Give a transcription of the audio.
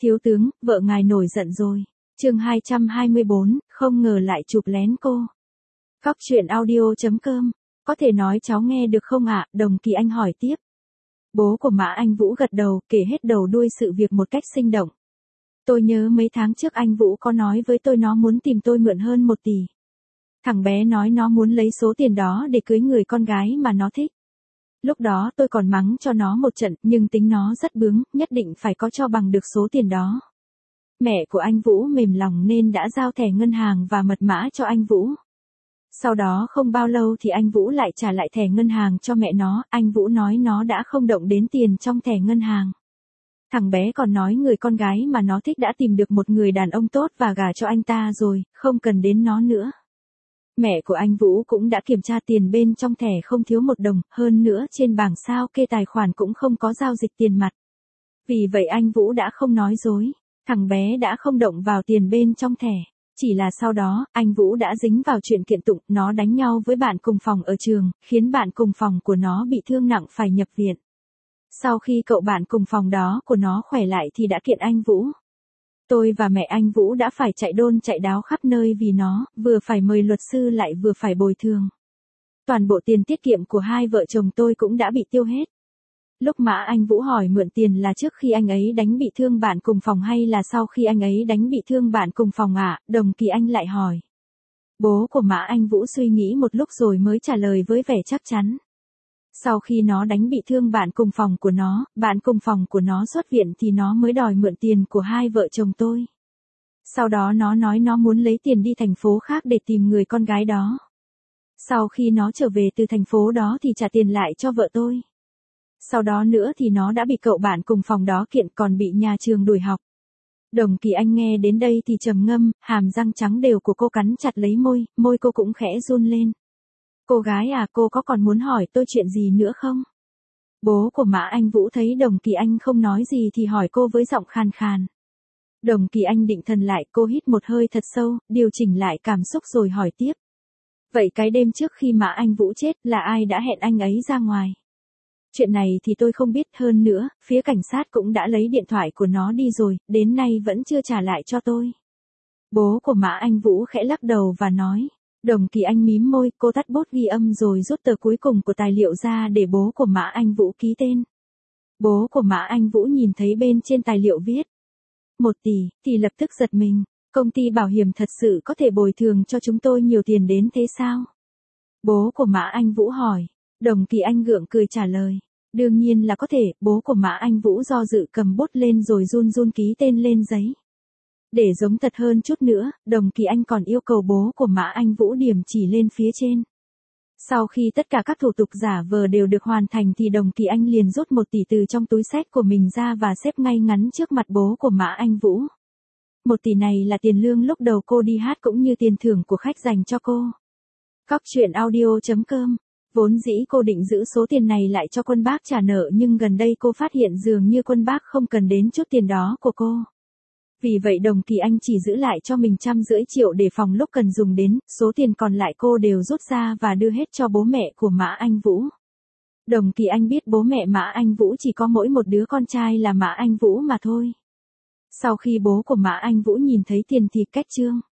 Thiếu tướng, vợ ngài nổi giận rồi. Chương 224, không ngờ lại chụp lén cô. Góc truyện audio.com. Có thể nói cháu nghe được không ạ? Đồng Kỳ Anh hỏi tiếp. Bố của Mã Anh Vũ gật đầu, kể hết đầu đuôi sự việc một cách sinh động. Tôi nhớ mấy tháng trước anh Vũ có nói với tôi nó muốn tìm tôi mượn hơn 1 tỷ. Thằng bé nói nó muốn lấy số tiền đó để cưới người con gái mà nó thích. Lúc đó tôi còn mắng cho nó một trận, nhưng tính nó rất bướng, nhất định phải có cho bằng được số tiền đó. Mẹ của anh Vũ mềm lòng nên đã giao thẻ ngân hàng và mật mã cho anh Vũ. Sau đó không bao lâu thì anh Vũ lại trả lại thẻ ngân hàng cho mẹ nó, anh Vũ nói nó đã không động đến tiền trong thẻ ngân hàng. Thằng bé còn nói người con gái mà nó thích đã tìm được một người đàn ông tốt và gả cho anh ta rồi, không cần đến nó nữa. Mẹ của anh Vũ cũng đã kiểm tra tiền bên trong thẻ không thiếu 1 đồng, hơn nữa trên bảng sao kê tài khoản cũng không có giao dịch tiền mặt. Vì vậy anh Vũ đã không nói dối, thằng bé đã không động vào tiền bên trong thẻ. Chỉ là sau đó, anh Vũ đã dính vào chuyện kiện tụng, nó đánh nhau với bạn cùng phòng ở trường, khiến bạn cùng phòng của nó bị thương nặng phải nhập viện. Sau khi cậu bạn cùng phòng đó của nó khỏe lại thì đã kiện anh Vũ. Tôi và mẹ anh Vũ đã phải chạy đôn chạy đáo khắp nơi vì nó, vừa phải mời luật sư lại vừa phải bồi thường. Toàn bộ tiền tiết kiệm của hai vợ chồng tôi cũng đã bị tiêu hết. Lúc Mã Anh Vũ hỏi mượn tiền là trước khi anh ấy đánh bị thương bạn cùng phòng hay là sau khi anh ấy đánh bị thương bạn cùng phòng ạ? Đồng Kỳ Anh lại hỏi. Bố của Mã Anh Vũ suy nghĩ một lúc rồi mới trả lời với vẻ chắc chắn. Sau khi nó đánh bị thương bạn cùng phòng của nó, bạn cùng phòng của nó xuất viện thì nó mới đòi mượn tiền của hai vợ chồng tôi. Sau đó nó nói nó muốn lấy tiền đi thành phố khác để tìm người con gái đó. Sau khi nó trở về từ thành phố đó thì trả tiền lại cho vợ tôi. Sau đó nữa thì nó đã bị cậu bạn cùng phòng đó kiện còn bị nhà trường đuổi học. Đồng Kỳ Anh nghe đến đây thì trầm ngâm, hàm răng trắng đều của cô cắn chặt lấy môi cô cũng khẽ run lên. Cô gái à, cô có còn muốn hỏi tôi chuyện gì nữa không? Bố của Mã Anh Vũ thấy Đồng Kỳ Anh không nói gì thì hỏi cô với giọng khàn khàn. Đồng Kỳ Anh định thần lại, cô hít một hơi thật sâu, điều chỉnh lại cảm xúc rồi hỏi tiếp. Vậy cái đêm trước khi Mã Anh Vũ chết là ai đã hẹn anh ấy ra ngoài? Chuyện này thì tôi không biết, hơn nữa, phía cảnh sát cũng đã lấy điện thoại của nó đi rồi, đến nay vẫn chưa trả lại cho tôi. Bố của Mã Anh Vũ khẽ lắc đầu và nói. Đồng Kỳ Anh mím môi, cô tắt bút ghi âm rồi rút tờ cuối cùng của tài liệu ra để bố của Mã Anh Vũ ký tên. Bố của Mã Anh Vũ nhìn thấy bên trên tài liệu viết 1 tỷ, thì lập tức giật mình. Công ty bảo hiểm thật sự có thể bồi thường cho chúng tôi nhiều tiền đến thế sao? Bố của Mã Anh Vũ hỏi. Đồng Kỳ Anh gượng cười trả lời. Đương nhiên là có thể, bố của Mã Anh Vũ do dự cầm bút lên rồi run run ký tên lên giấy. Để giống thật hơn chút nữa, Đồng Kỳ Anh còn yêu cầu bố của Mã Anh Vũ điểm chỉ lên phía trên. Sau khi tất cả các thủ tục giả vờ đều được hoàn thành thì Đồng Kỳ Anh liền rút 1 tỷ từ trong túi xách của mình ra và xếp ngay ngắn trước mặt bố của Mã Anh Vũ. 1 tỷ này là tiền lương lúc đầu cô đi hát cũng như tiền thưởng của khách dành cho cô. Góc truyện audio.com. Vốn dĩ cô định giữ số tiền này lại cho Quân Bác trả nợ nhưng gần đây cô phát hiện dường như Quân Bác không cần đến chút tiền đó của cô. Vì vậy Đồng Kỳ Anh chỉ giữ lại cho mình 150 triệu để phòng lúc cần dùng đến, số tiền còn lại cô đều rút ra và đưa hết cho bố mẹ của Mã Anh Vũ. Đồng Kỳ Anh biết bố mẹ Mã Anh Vũ chỉ có mỗi một đứa con trai là Mã Anh Vũ mà thôi. Sau khi bố của Mã Anh Vũ nhìn thấy tiền thì cách trương.